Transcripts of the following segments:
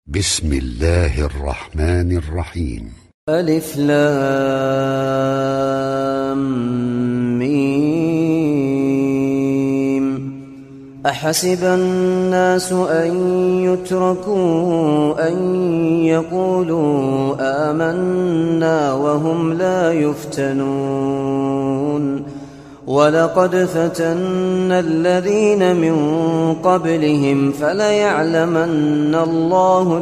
بسم الله الرحمن الرحيم. ألف لام ميم. أحسب الناس أن يتركوا أن يقولوا آمنا وهم لا يفتنون ولقد فتنا الذين من قبلهم فليعلمن الله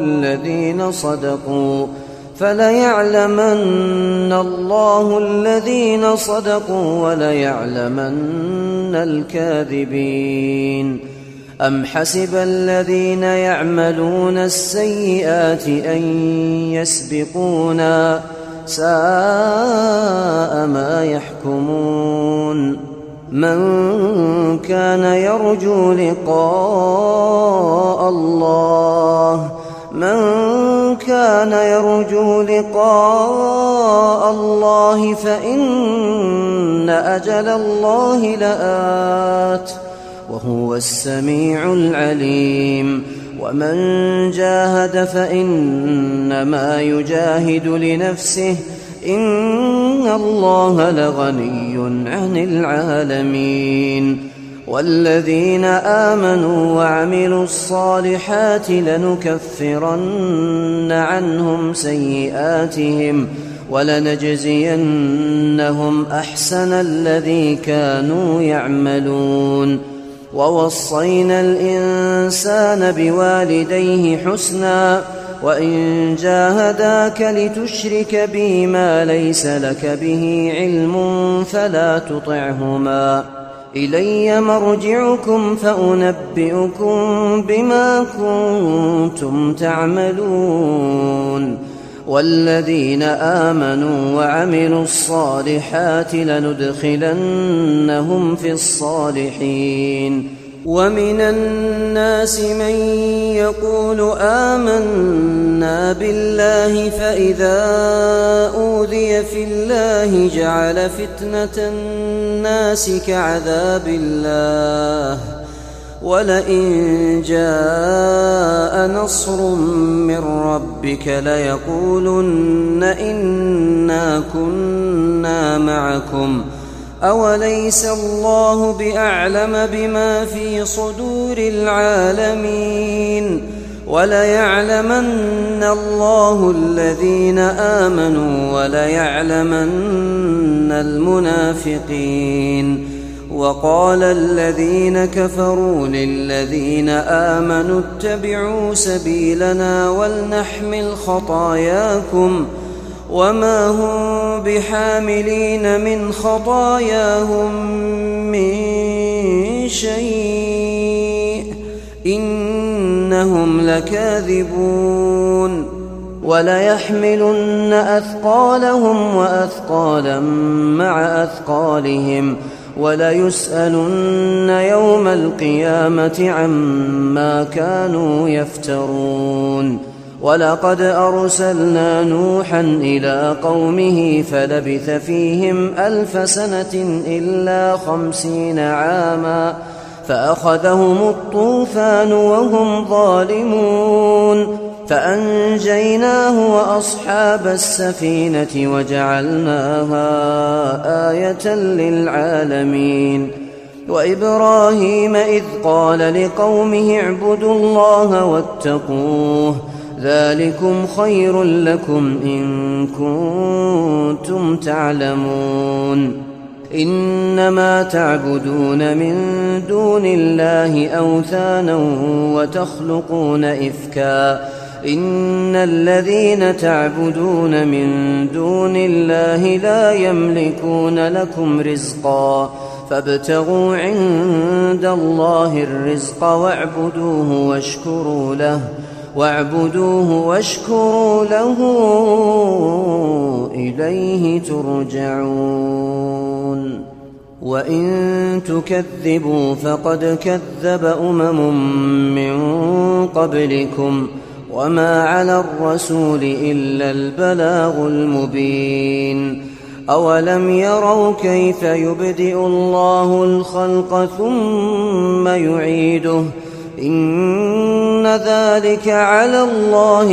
الذين صدقوا وليعلمن الكاذبين. أم حسب الذين يعملون السيئات أن يسبقونا ساء ما يحكمون. من كان يرجو لقاء الله فإن أجل الله لآت وهو السميع العليم. ومن جاهد فإنما يجاهد لنفسه إن الله لغني عن العالمين. والذين آمنوا وعملوا الصالحات لنكفرن عنهم سيئاتهم ولنجزينهم أحسن الذي كانوا يعملون. ووصينا الإنسان بوالديه حسنا وإن جاهداك لتشرك بي ما ليس لك به علم فلا تطعهما إلي مرجعكم فأنبئكم بما كنتم تعملون. والذين آمنوا وعملوا الصالحات لندخلنهم في الصالحين. ومن الناس من يقول آمنا بالله فإذا أوذي في الله جعل فتنة الناس كعذاب الله ولئن جاء نصر من ربك ليقولن إنا كنا معكم أوليس الله بأعلم بما في صدور العالمين. وليعلمن الله الذين آمنوا وليعلمن المنافقين. وقال الذين كفروا للذين آمنوا اتبعوا سبيلنا ولنحمل خطاياكم وما هم بحاملين من خطاياهم من شيء إنهم لكاذبون. وليحملن أثقالهم وأثقالا مع أثقالهم وليسألن يوم القيامة عما كانوا يفترون. ولقد أرسلنا نوحا إلى قومه فلبث فيهم 1000 سنة إلا 50 عاما فأخذهم الطوفان وهم ظالمون فأنجيناه وأصحاب السفينة وجعلناها آية للعالمين. وإبراهيم إذ قال لقومه اعبدوا الله واتقوه ذلكم خير لكم إن كنتم تعلمون. إنما تعبدون من دون الله أوثانا وتخلقون إفكا إن الذين تعبدون من دون الله لا يملكون لكم رزقا فابتغوا عند الله الرزق واعبدوه واشكروا له إليه ترجعون. وإن تكذبوا فقد كذب من قبلكم وما على الرسول إلا البلاغ المبين. أولم يروا كيف يبدئ الله الخلق ثم يعيده إن ذلك على الله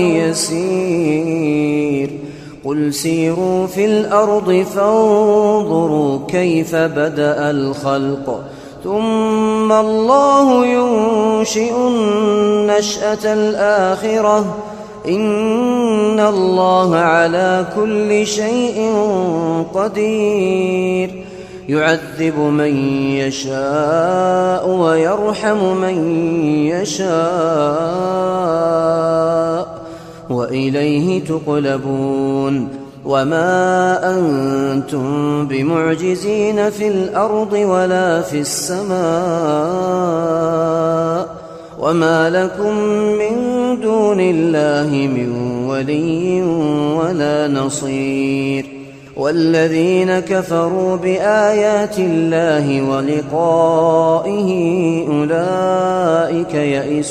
يسير قل سيروا في الأرض فانظروا كيف بدأ الخلق ثم الله ينشئ النشأة الآخرة إن الله على كل شيء قدير يعذب من يشاء ويرحم من يشاء وإليه تقلبون وما أنتم بمعجزين في الأرض ولا في السماء وما لكم من دون الله من ولي ولا نصير والذين كفروا بآيات الله ولقائه أولئك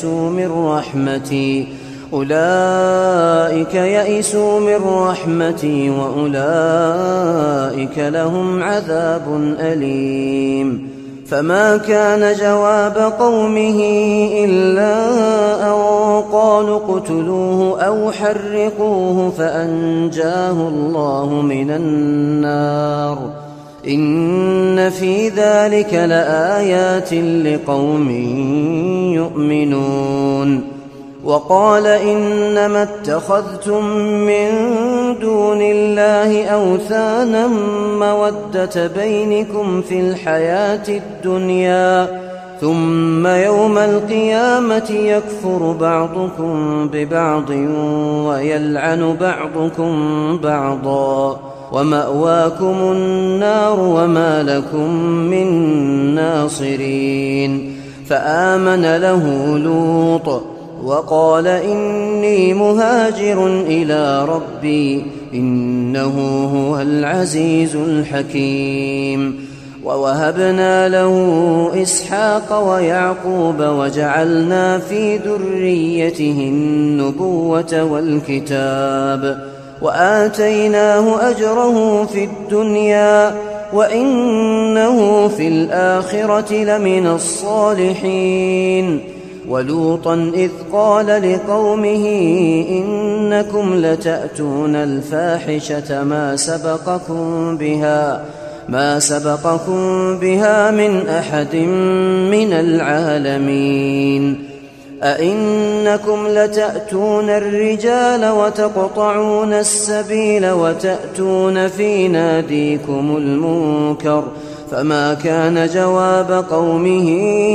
يئسوا من رحمتي وأولئك لهم عذاب أليم فما كان جواب قومه إلا أن قالوا اقتلوه أو حرقوه فأنجاه الله من النار إن في ذلك لآيات لقوم يؤمنون وقال إنما اتخذتم من دون الله أوثانا مودة بينكم في الحياة الدنيا ثم يوم القيامة يكفر بعضكم ببعض ويلعن بعضكم بعضا ومأواكم النار وما لكم من ناصرين فآمن له لوط وقال إني مهاجر إلى ربي إنه هو العزيز الحكيم ووهبنا له إسحاق ويعقوب وجعلنا في ذريته النبوة والكتاب وآتيناه أجره في الدنيا وإنه في الآخرة لمن الصالحين ولوطا إذ قال لقومه إنكم لتأتون الفاحشة ما سبقكم بها من أحد من العالمين أئنكم لتأتون الرجال وتقطعون السبيل وتأتون في ناديكم المنكر فما كان جواب قومه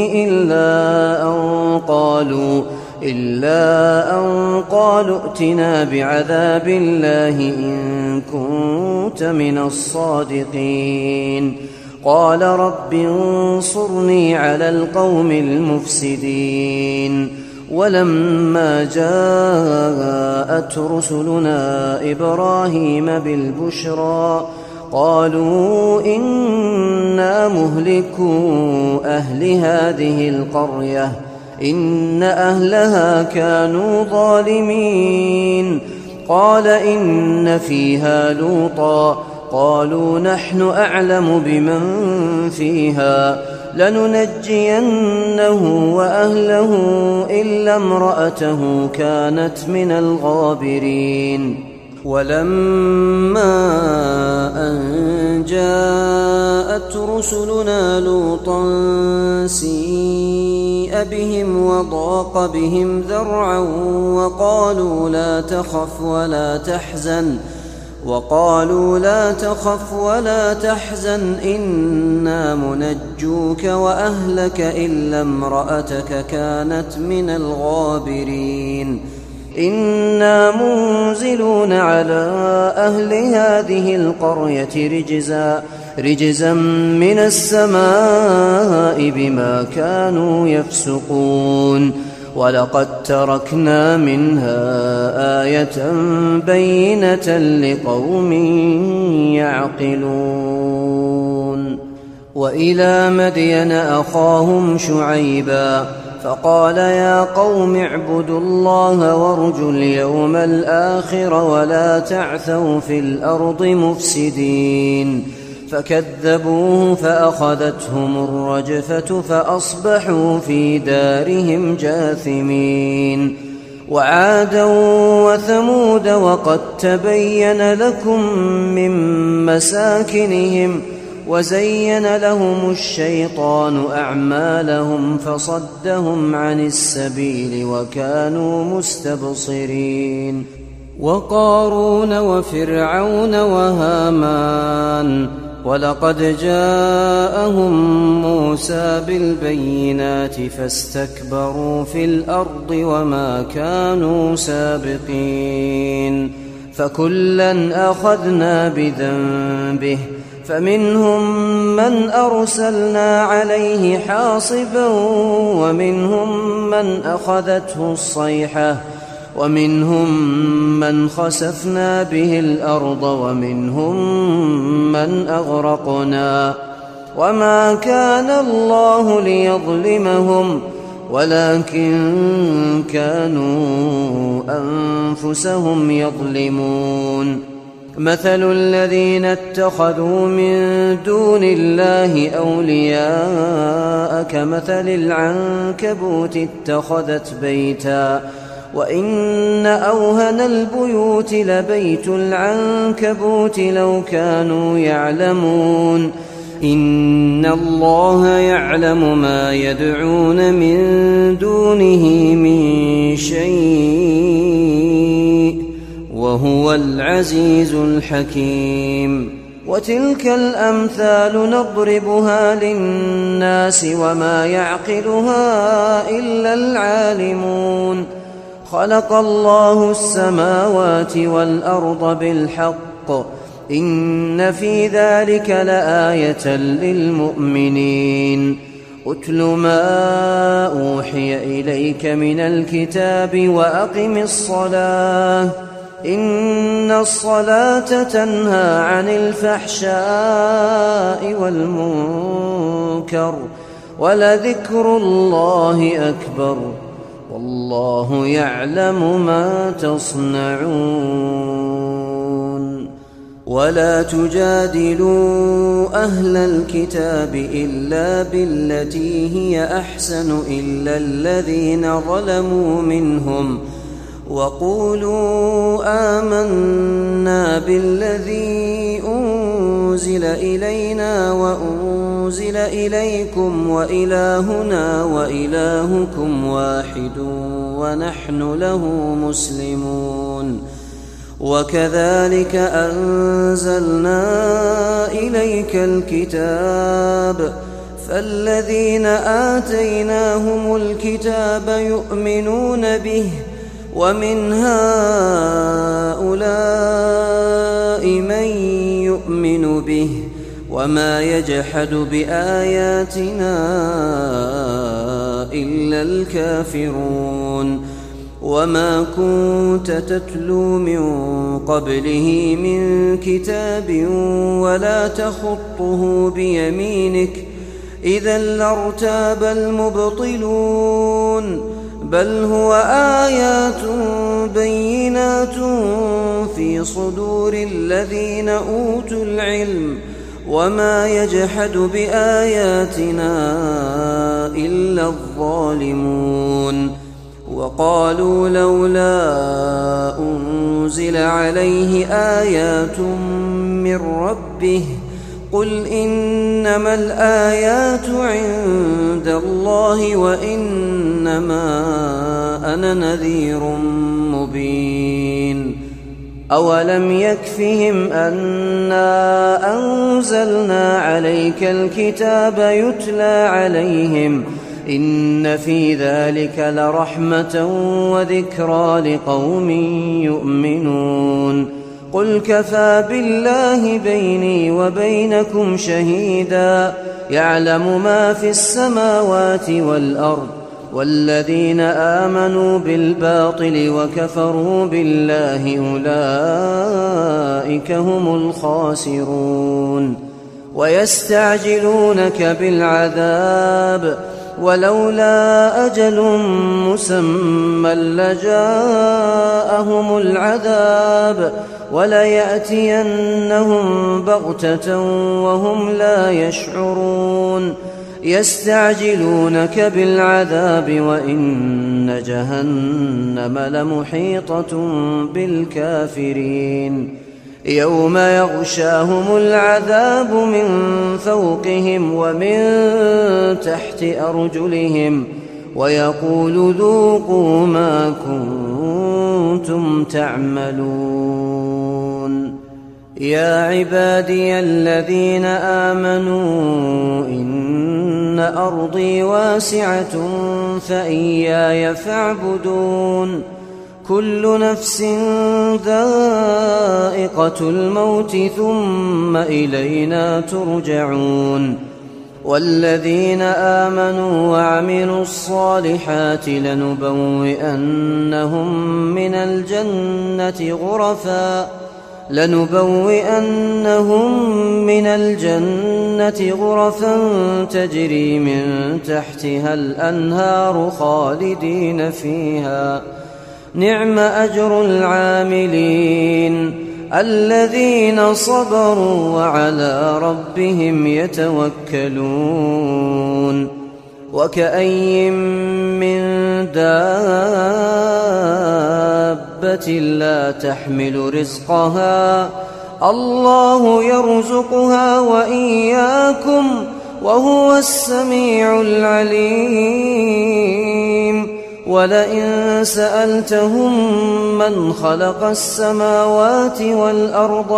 إلا أن قالوا ائتنا بعذاب الله إن كنت من الصادقين قال رب انصرني على القوم المفسدين ولما جاءت رسلنا إبراهيم بالبشرى قالوا إنا مهلكو أهل هذه القرية إن أهلها كانوا ظالمين قال إن فيها لوطا قالوا نحن أعلم بمن فيها لننجينه وأهله إلا امرأته كانت من الغابرين ولما أن جاءت رسلنا لوطا سيء بهم وضاق بهم ذرعا وقالوا لا تخف ولا تحزن إنا منجوك وأهلك إلا امرأتك كانت من الغابرين إنا منزلون على أهل هذه القرية رجزا من السماء بما كانوا يفسقون ولقد تركنا منها آية بينة لقوم يعقلون وإلى مدين أخاهم شعيبا فقال يا قوم اعبدوا الله وارجوا اليوم الآخر ولا تعثوا في الأرض مفسدين فكذبوه فأخذتهم الرجفة فأصبحوا في دارهم جاثمين. وعادا وثمود وقد تبين لكم من مساكنهم وزين لهم الشيطان أعمالهم فصدهم عن السبيل وكانوا مستبصرين. وقارون وفرعون وهامان ولقد جاءهم موسى بالبينات فاستكبروا في الأرض وما كانوا سابقين. فكلا أخذنا بذنبه فمنهم من أرسلنا عليه حاصبا ومنهم من أخذته الصيحة ومنهم من خسفنا به الأرض ومنهم من أغرقنا. وما كان الله ليظلمهم ولكن كانوا أنفسهم يظلمون. مثل الذين اتخذوا من دون الله أولياء كمثل العنكبوت اتخذت بيتا وإن أوهن البيوت لبيت العنكبوت لو كانوا يعلمون. إن الله يعلم ما يدعون من دونه من شيء وهو العزيز الحكيم. وتلك الأمثال نضربها للناس وما يعقلها إلا العالمون. خلق الله السماوات والأرض بالحق إن في ذلك لآية للمؤمنين. أتل ما أوحي إليك من الكتاب وأقم الصلاة إن الصلاة تنهى عن الفحشاء والمنكر ولذكر الله أكبر والله يعلم ما تصنعون. ولا تجادلوا أهل الكتاب إلا بالتي هي أحسن إلا الذين ظلموا منهم وقولوا آمنا بالذي أنزل إلينا وأنزل إليكم وإلهنا وإلهكم واحد ونحن له مسلمون. وكذلك أنزلنا إليك الكتاب فالذين آتيناهم الكتاب يؤمنون به ومن هؤلاء من يؤمن به وما يجحد بآياتنا إلا الكافرون. وما كنت تتلو من قبله من كتاب ولا تخطه بيمينك إذا لارتاب المبطلون بل هو آيات بينات في صدور الذين أوتوا العلم وما يجحد بآياتنا إلا الظالمون. وقالوا لولا أنزل عليه آيات من ربه قل إنما الآيات عند الله وإنما أنا نذير مبين. أولم يكفهم أنا أنزلنا عليك الكتاب يتلى عليهم إن في ذلك لرحمة وذكرى لقوم يؤمنون. قل كفى بالله بيني وبينكم شهيدا يعلم ما في السماوات والأرض والذين آمنوا بالباطل وكفروا بالله أولئك هم الخاسرون. ويستعجلونك بالعذاب ولولا أجل مسمى لجاءهم العذاب وليأتينهم بغتة وهم لا يشعرون يستعجلونك بالعذاب وإن جهنم لمحيطة بالكافرين يوم يغشاهم العذاب من فوقهم ومن تحت أرجلهم ويقول ذوقوا ما كنتم تعملون يا عبادي الذين آمنوا إن أرضي واسعة فإياي فاعبدون كل نفس ذائقة الموت ثم إلينا ترجعون والذين آمنوا وعملوا الصالحات لنبوئنهم من الجنة غرفا تجري من تحتها الأنهار خالدين فيها نعم أجر العاملين الذين صبروا وعلى ربهم يتوكلون وكأين من دابة لا تحمل رزقها الله يرزقها وإياكم وهو السميع العليم ولئن سألتهم من خلق السماوات والأرض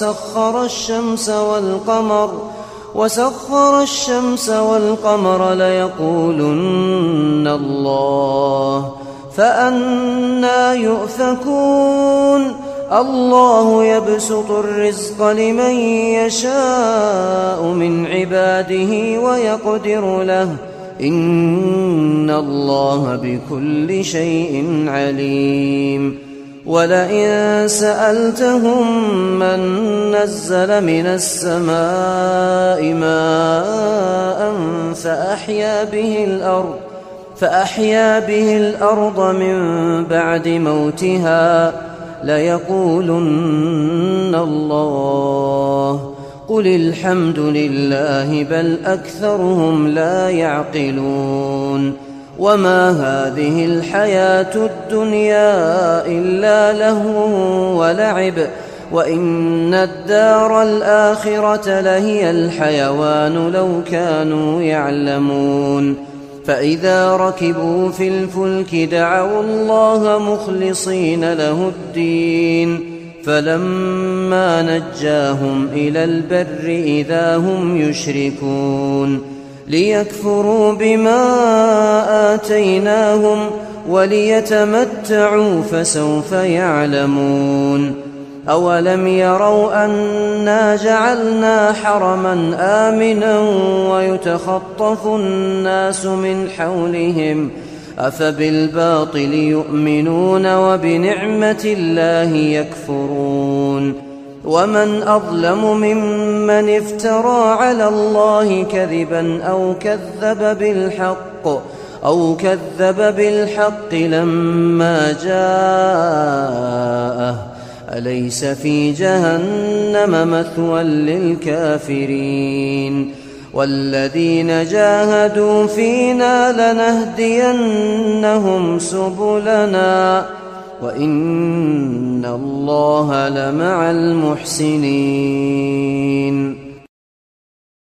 وسخر الشمس والقمر ليقولن الله فأنى يؤفكون الله يبسط الرزق لمن يشاء من عباده ويقدر له إن الله بكل شيء عليم ولئن سألتهم من نزل من السماء ماء فأحيا به الأرض من بعد موتها ليقولن الله قل الحمد لله بل أكثرهم لا يعقلون وما هذه الحياة الدنيا إلا لهو ولعب وإن الدار الآخرة لهي الحيوان لو كانوا يعلمون فإذا ركبوا في الفلك دعوا الله مخلصين له الدين فلما نجاهم إلى البر إذا هم يشركون ليكفروا بما آتيناهم وليتمتعوا فسوف يعلمون أولم يروا أنا جعلنا حرما آمنا ويتخطف الناس من حولهم أفبالباطل يؤمنون وبنعمة الله يكفرون ومن أظلم ممن افترى على الله كذبا أو كذب بالحق لما جاءه أليس في جهنم مثوى للكافرين والذين جاهدوا فينا لنهدينهم سبلنا وإن الله لمع المحسنين